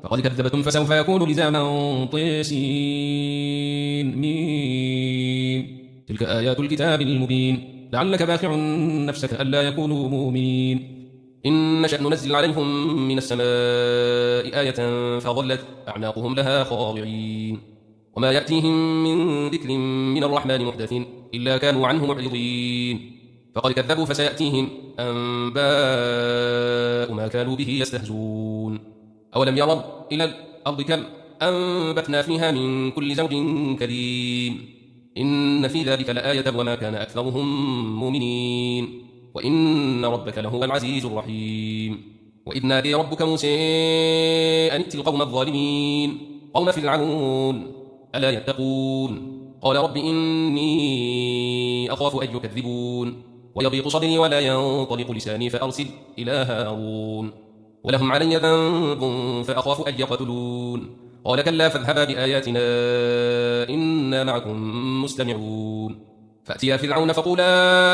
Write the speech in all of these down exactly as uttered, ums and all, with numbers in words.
فقد كذبتم فسوف يكون لزاما طيسين ميم. تلك آيات الكتاب المبين لعلك باخع نفسك ألا يكونوا مؤمنين. إن نشأ ننزل عليهم من السماء آية فظلت أعناقهم لها خاضعين وما يأتيهم من ذكر من الرحمن محدث إلا كانوا عنه معرضين. فقد كذبوا فسيأتيهم أنباء ما كانوا به يستهزون. أولم يروا إلى الأرض كم أنبتنا فيها من كل زوج كريم إن في ذلك لآية وما كان أكثرهم مؤمنين وإن ربك لهو العزيز الرحيم. وإذ نادي ربك موسى أن ائت القوم الظالمين قوم فرعون ألا يتقون قال رب إني أخاف أن يكذبون ويضيق صدري ولا ينطلق لساني فأرسل إلى هارون ولهم علي ذنب فأخاف أن يقتلون قال كلا فاذهبا بآياتنا إنا معكم مستمعون. فأتيا فرعون فقولا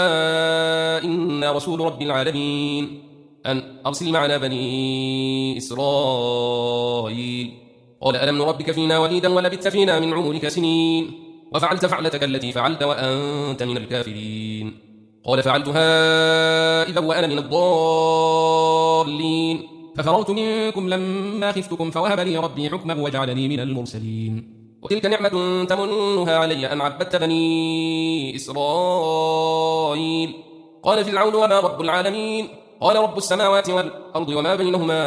إنا رسول رب العالمين أن أرسل معنا بني إسرائيل. قال ألم نربك فينا وليدا ولبثت فينا من عمرك سنين وفعلت فعلتك التي فعلت وأنت من الكافرين. قال فعلتها إذا وأنا من الضالين ففررت منكم لما خفتكم فوهب لي ربي حكما وجعلني من المرسلين. وتلك نعمة تمنها علي أن عبدت بني إسرائيل. قال فرعون وما رب العالمين قال رب السماوات والأرض وما بينهما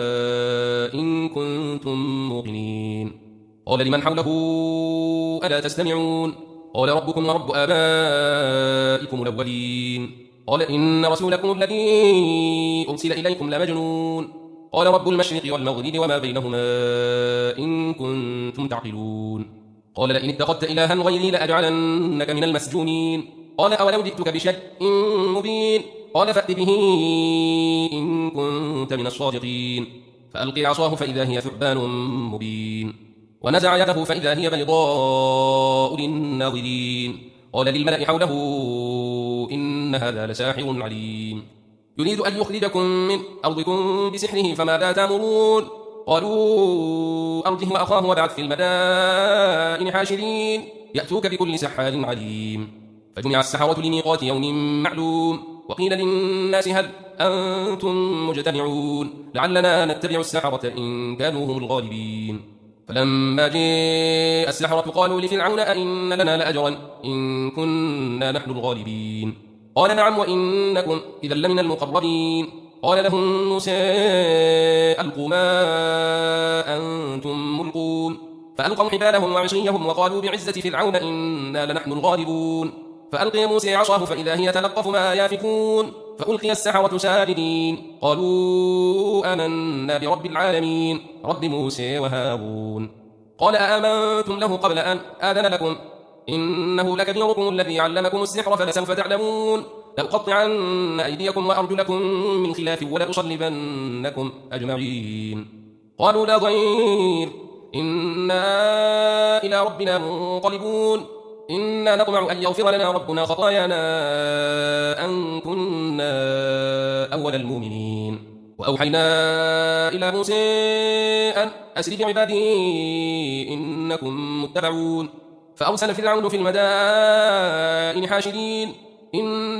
إن كنتم موقنين. قال لمن حوله ألا تستمعون قال ربكم ورب آبائكم الأولين. قال إن رسولكم الذي أرسل إليكم لمجنون قال رب المشرق والمغرب وما بينهما إن كنتم تعقلون. قال لئن اتخذت إلها غيري لأجعلنك من المسجونين. قال أولو جئتك بشيء مبين قال فأت به إن كنت من الصادقين. فألقي عصاه فإذا هي ثعبان مبين ونزع يده فإذا هي بيضاء للناظرين. قال للملأ حوله إن هذا لساحر عليم يريد أن يخرجكم من أرضكم بسحره فماذا تأمرون. قالوا أرجه وأخاه وابعث في المدائن حاشرين يأتوك بكل سحار عليم. فجمع السحرة لميقات يوم معلوم وقيل للناس هل أنتم مجتمعون لعلنا نتبع السحرة إن كانوا هم الغالبين. فلما جاء السحرة قالوا لفرعون أئن لنا لأجرا إن كنا نحن الغالبين. قال نعم وإنكم إذا لمن المقربين. قال لهم موسى ألقوا ما أنتم ملقون. فألقوا حبالهم وعصيهم وقالوا بعزة فرعون إنا لنحن الغالبون. فألقي موسى عصاه فإذا هي تلقف ما يافكون. فألقي السحرة ساجدين قالوا آمنا برب العالمين رب موسى وهارون. قال أآمنتم له قبل أن آذن لكم إنه لكبيركم الذي علمكم السحر فلسوف تعلمون لأقطعن أيديكم وأرجلكم من خلاف ولأصلبنكم أجمعين. قالوا لا ضير إنا إلى ربنا منقلبون إنا نطمع أن يغفر لنا ربنا خطايانا أن كنا أول المؤمنين. وأوحينا إلى موسى أن أسر بعبادي إنكم متبعون. فأرسل فرعون في المدائن حاشرين إن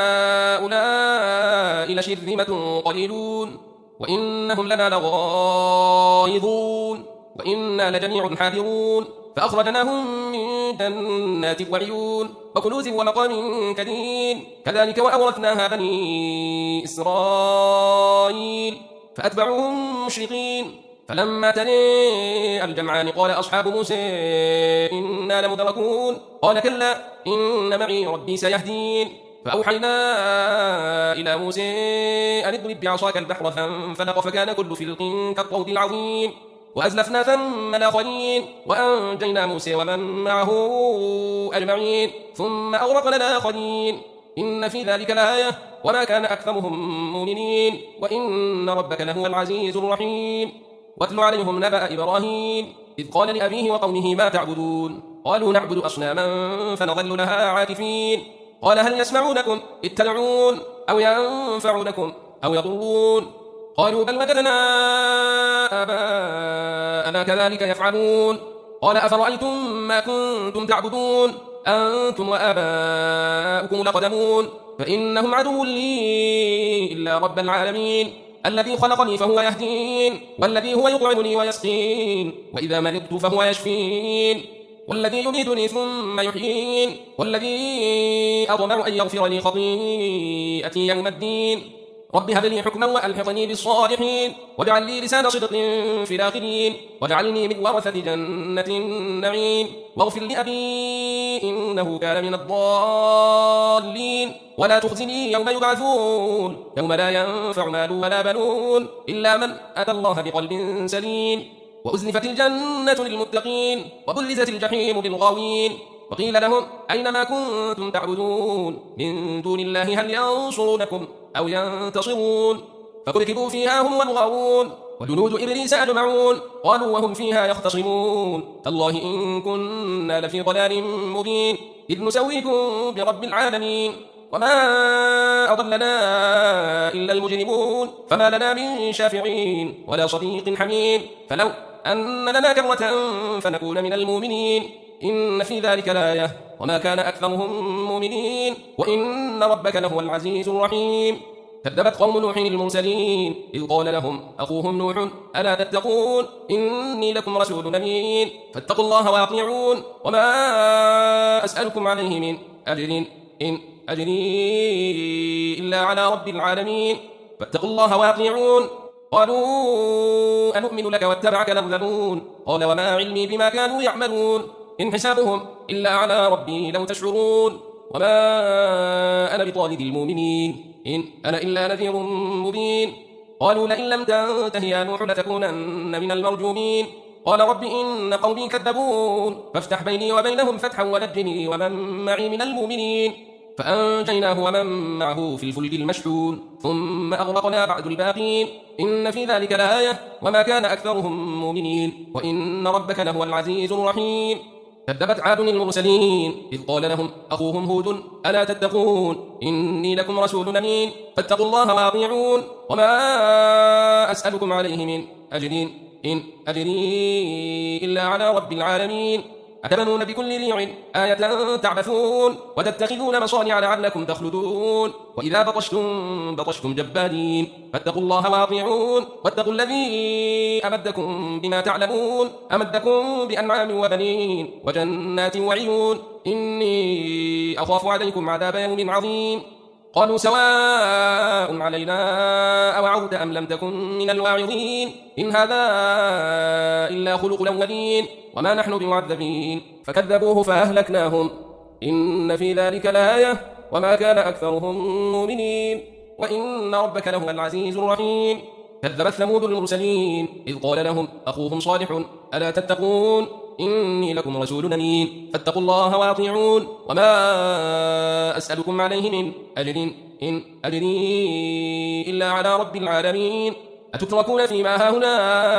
هؤلاء لشرذمة قليلون وإنهم لنا لغائظون وإنا لجميع حاذرون. فأخرجناهم من جنات وعيون وكنوز ومقام كريم كذلك وأورثناها بني إسرائيل فأتبعوهم مشرقين. فلما ترى الجمعان قال أصحاب موسى إنا لمدركون قال كلا إن معي ربي سيهدين. فأوحينا إلى موسى أن اضرب بعصاك البحر فانفلق فكان كل فرق كالطود العظيم. وأزلفنا ثم الآخرين وأنجينا موسى ومن معه أجمعين ثم أغرقنا الآخرين إن في ذلك لآية وما كان أكثرهم مؤمنين وإن ربك لهو العزيز الرحيم. واتل عليهم نبأ إبراهيم إذ قال لأبيه وقومه ما تعبدون قالوا نعبد أصناما فنظل لها عاكفين. قال هل يسمعونكم إذ تدعون أو ينفعونكم أو يضرون قالوا بل وجدنا آباءنا كذلك يفعلون قال أفرأيتم ما كنتم تعبدون أنتم وآباؤكم الأقدمون فإنهم عدو لي إلا رب العالمين الذي خلقني فهو يهدين والذي هو يطعمني ويسقين وإذا مرضت فهو يشفين والذي يميتني ثم يحيين والذي أطمع أن يغفر لي خطيئتي يوم الدين رب هب لي حكما وألحقني بالصالحين واجعل لي لسان صدق في الآخرين واجعلني من ورثة جنة النعيم واغفر لأبي إنه كان من الضالين ولا تخزني يوم يبعثون يوم لا ينفع مال ولا بنون إلا من أتى الله بقلب سليم وأزلفت الجنة للمتقين وبرزت الجحيم للغاوين وقيل لهم أينما كنتم تعبدون من دون الله هل ينصرونكم أو ينتصرون فكركبوا فيها هم والغاوون وجنود إبليس أجمعون قالوا وهم فيها يختصمون تالله إن كنا لفي ضلال مبين إذ نسويكم برب العالمين وما أضلنا إلا المجرمون فما لنا من شافعين ولا صديق حميم فلو أن لنا كرة فنكون من المؤمنين إن في ذلك لآية وما كان أكثرهم مؤمنين وإن ربك لهو العزيز الرحيم كذبت قوم نوح المرسلين إذ قال لهم أخوهم نوح ألا تتقون إني لكم رسول أمين فاتقوا الله وأطيعون وما أسألكم عليه من أجر إن أجري إلا على رب العالمين فاتقوا الله وأطيعون قالوا أنؤمن لك واتبعك الأرذلون قال وما علمي بما كانوا يعملون إن حسابهم إلا على ربي لو تشعرون وما أنا بطارد المؤمنين إن أنا إلا نذير مبين قالوا لئن لم تنته يا نوح لتكونن من المرجومين قال رب إن قومي كذبون فافتح بيني وبينهم فتحا ونجني ومن معي من المؤمنين فأنجيناه ومن معه في الفلك المشحون ثم أغرقنا بعد الباقين إن في ذلك لآية وما كان أكثرهم مؤمنين وإن ربك لهو العزيز الرحيم كذبت عاد المرسلين إذ قال لهم أخوهم هود ألا تتقون إني لكم رسول أمين فاتقوا الله وأطيعون وما أسألكم عليه من أجر إن أجري إلا على رب العالمين أتبنون بكل ريع آية تعبثون وتتخذون مصانع لعلكم تخلدون وإذا بطشتم بطشتم جبارين فاتقوا الله وأطيعون واتقوا الذي أمدكم بما تعلمون أمدكم بأنعام وبنين وجنات وعيون إني أخاف عليكم عذاب يوم عظيم قالوا سواء علينا أوعظت أم لم تكن من الواعظين إن هذا إلا خلق الأولين وما نحن بمعذبين فكذبوه فأهلكناهم إن في ذلك لآية وما كان أكثرهم مؤمنين وإن ربك لهو العزيز الرحيم كذبت ثمود المرسلين إذ قال لهم أخوهم صالح ألا تتقون إني لكم رسول أمين فاتقوا الله وأطيعون وما أسألكم عليه من أجر إن أجري إلا على رب العالمين أتتركون فيما هاهنا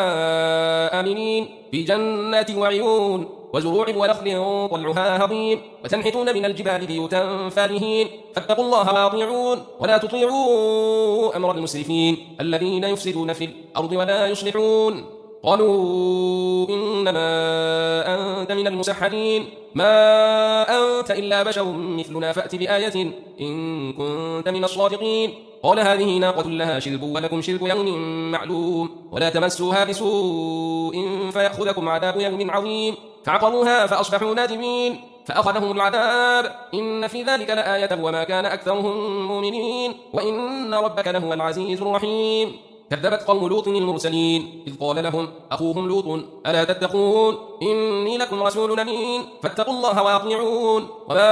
آمنين في جنات وعيون وزروع ونخل طلعها هضيم وتنحتون من الجبال بيوتا فارهين فاتقوا الله وأطيعون ولا تطيعوا أمر المسرفين الذين يفسدون في الأرض ولا يصلحون قالوا إنما أنت من المسحرين ما أنت إلا بشر مثلنا فأت بآية إن كنت من الصادقين قال هذه ناقة لها شرب ولكم شرب يوم معلوم ولا تمسوها بسوء فيأخذكم عذاب يوم عظيم فعقروها فأصبحوا نادمين فأخذهم العذاب إن في ذلك لآية وما كان أكثرهم مؤمنين وإن ربك لهو العزيز الرحيم كذبت قوم لوط المرسلين إذ قال لهم أخوهم لوط ألا تتقون إني لكم رسول أمين فاتقوا الله وأطيعون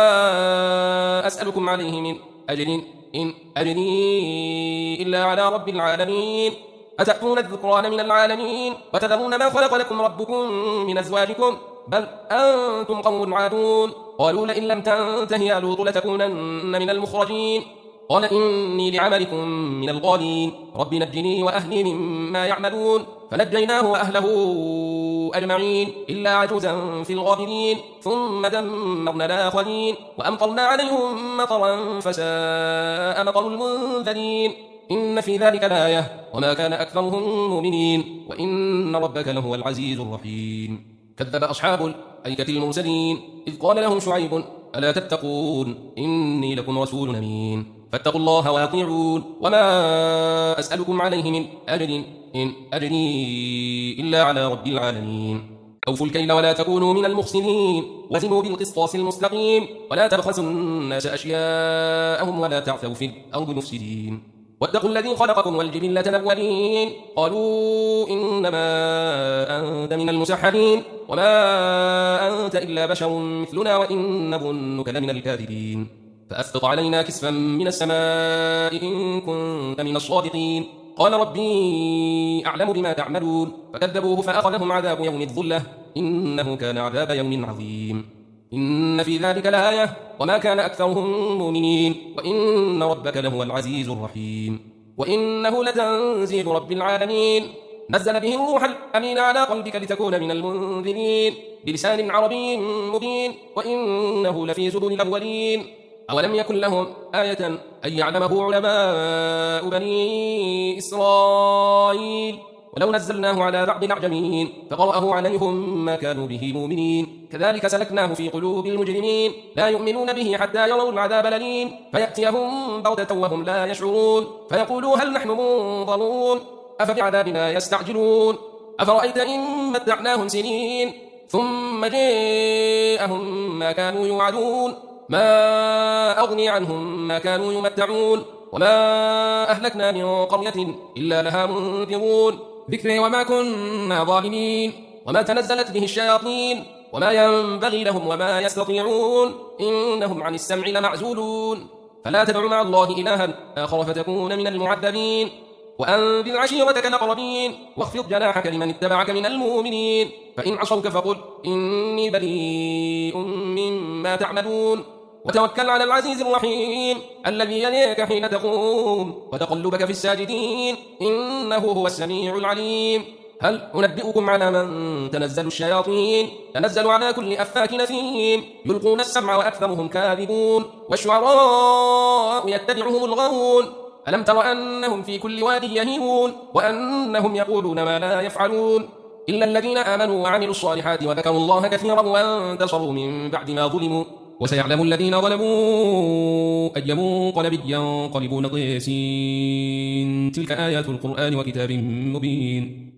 وما أسألكم عليه من أجر إن أجري إلا على رب العالمين أتأتون الذكران من العالمين وتذرون ما خلق لكم ربكم من أزواجكم بل أنتم قوم عادون قالوا لئن لم تنته يا لوط لتكونن من المخرجين قال إني لعملكم من القالين رب نجني وأهلي مما يعملون فنجيناه وأهله أجمعين إلا عجوزا في الغابرين ثم دمرنا الآخرين وأمطرنا عليهم مطرا فساء مطر المنذرين إن في ذلك لآية وما كان أكثرهم مؤمنين وإن ربك لهو العزيز الرحيم. كذب أصحاب الأيكة المرسلين إذ قال لهم شعيب ألا تتقون إني لكم رسول أمين فاتقوا الله وأطيعون وما أسألكم عليه من أجر إن أجري إلا على رب العالمين. أوفوا الكيل ولا تكونوا من المخسرين وزنوا بالقسطاس المستقيم ولا تبخسوا الناس أشياءهم ولا تعثوا في الأرض مفسدين. واتقوا الذي خلقكم والجبلة الأولين قالوا إنما أنت من المسحرين وما أنت إلا بشر مثلنا وإن نظنك لمن الكاذبين فأسقط علينا كسفا من السماء إن كنت من الصادقين. قال ربي أعلم بما تعملون فكذبوه فأخذهم عذاب يوم الظلة إنه كان عذاب يوم عظيم. إن في ذلك لآية وما كان أكثرهم مؤمنين وإن ربك لهو العزيز الرحيم. وإنه لتنزيل رب العالمين نزل به الروح الأمين على قلبك لتكون من المنذرين بلسان عربي مبين وإنه لفي زبر الأولين. أولم يكن لهم آية أن يعلمه علماء بني إسرائيل ولو نزلناه على بعض الأعجمين فقرأه عليهم ما كانوا به مؤمنين كذلك سلكناه في قلوب المجرمين لا يؤمنون به حتى يروا العذاب الأليم فيأتيهم بغتة وهم لا يشعرون فيقولوا هل نحن منظرون أفبعذابنا يستعجلون أفرأيت إن متعناهم سنين ثم جاءهم ما كانوا يوعدون ما أغني عنهم ما كانوا يمتعون وما أهلكنا من قرية إلا لها منذرون ذكري وما كنا ظالمين وما تنزلت به الشياطين وما ينبغي لهم وما يستطيعون إنهم عن السمع لمعزولون فلا تدع مع الله إلها آخر فتكون من المعذبين. وأنذر عشيرتك الأقربين واخفض جناحك لمن اتبعك من المؤمنين فإن عصوك فقل إني بريء مما تعملون وتوكل على العزيز الرحيم الذي يليك حين تقوم وتقلبك في الساجدين إنه هو السميع العليم. هل أنبئكم على من تنزل الشياطين تنزل على كل أفاك نثيم يلقون السمع وأكثرهم كاذبون والشعراء يتبعهم الغاوون ألم تر أنهم في كل واد يهيمون وأنهم يقولون ما لا يفعلون إلا الذين آمنوا وعملوا الصالحات وذكروا الله كثيرا وانتصروا من بعد ما ظلموا وسيعلم الذين ظلموا أي منقلب ينقلبون ضيسين. تلك آيات القرآن وكتاب مبين.